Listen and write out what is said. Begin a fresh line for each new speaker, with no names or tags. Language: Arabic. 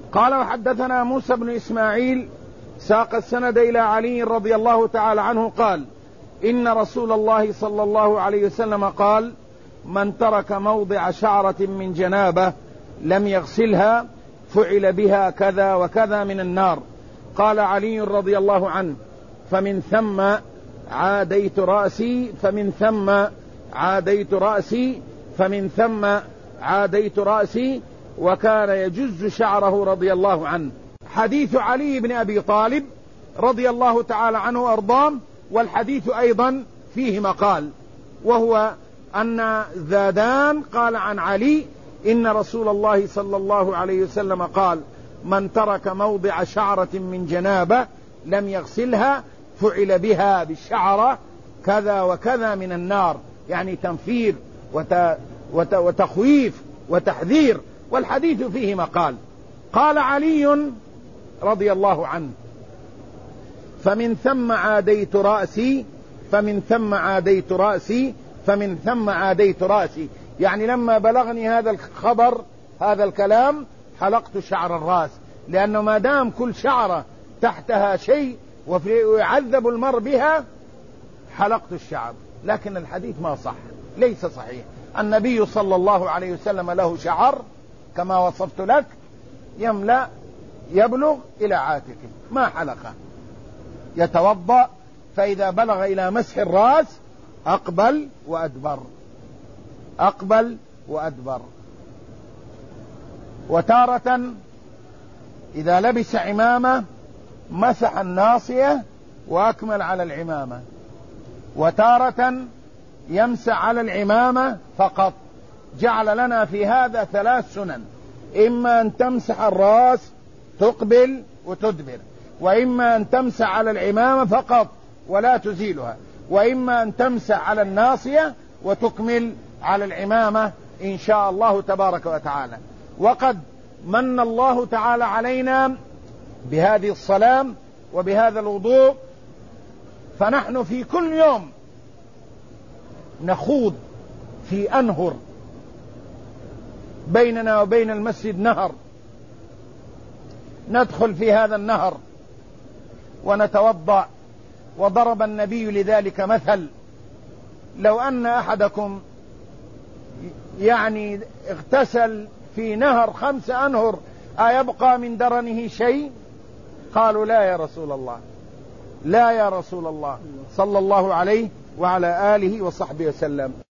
قال وحدثنا موسى بن إسماعيل ساق السند إلى علي رضي الله تعالى عنه قال إن رسول الله صلى الله عليه وسلم قال من ترك موضع شعرة من جنابة لم يغسلها فعل بها كذا وكذا من النار. قال علي رضي الله عنه فمن ثم عاديت رأسي فمن ثم عاديت رأسي وكان يجز شعره رضي الله عنه. حديث علي بن أبي طالب رضي الله تعالى عنه وأرضاه، والحديث أيضا فيه مقال، وهو أن ذادان قال عن علي إن رسول الله صلى الله عليه وسلم قال من ترك موضع شعرة من جنابة لم يغسلها فعل بها بالشعرة كذا وكذا من النار، يعني تنفير وتخويف وتحذير، والحديث فيه مقال. قال علي رضي الله عنه فمن ثم عاديت رأسي، يعني لما بلغني هذا الخبر هذا الكلام حلقت شعر الرأس، لأنه ما دام كل شعرة تحتها شيء ويعذب المرء بها حلقت الشعر. لكن الحديث ما صح، ليس صحيح. النبي صلى الله عليه وسلم له شعر كما وصفت لك يبلغ إلى عاتقه، ما حلقه. يتوضأ فإذا بلغ إلى مسح الرأس أقبل وأدبر. وتارة إذا لبس عمامة مسح الناصية وأكمل على العمامة، وتارة يمسح على العمامة فقط. جعل لنا في هذا 3 سنن: إما أن تمسح الرأس تقبل وتدبر، وإما أن تمسح على العمامة فقط ولا تزيلها، وإما أن تمسح على الناصية وتكمل على العمامة إن شاء الله تبارك وتعالى. وقد من الله تعالى علينا بهذه الصلاة وبهذا الوضوء، فنحن في كل يوم نخوض في أنهر، بيننا وبين المسجد نهر، ندخل في هذا النهر ونتوضأ. وضرب النبي لذلك مثل: لو أن أحدكم يعني اغتسل في نهر 5 أنهر أيبقى من درنه شيء؟ قالوا لا يا رسول الله صلى الله عليه وعلى آله وصحبه وسلم.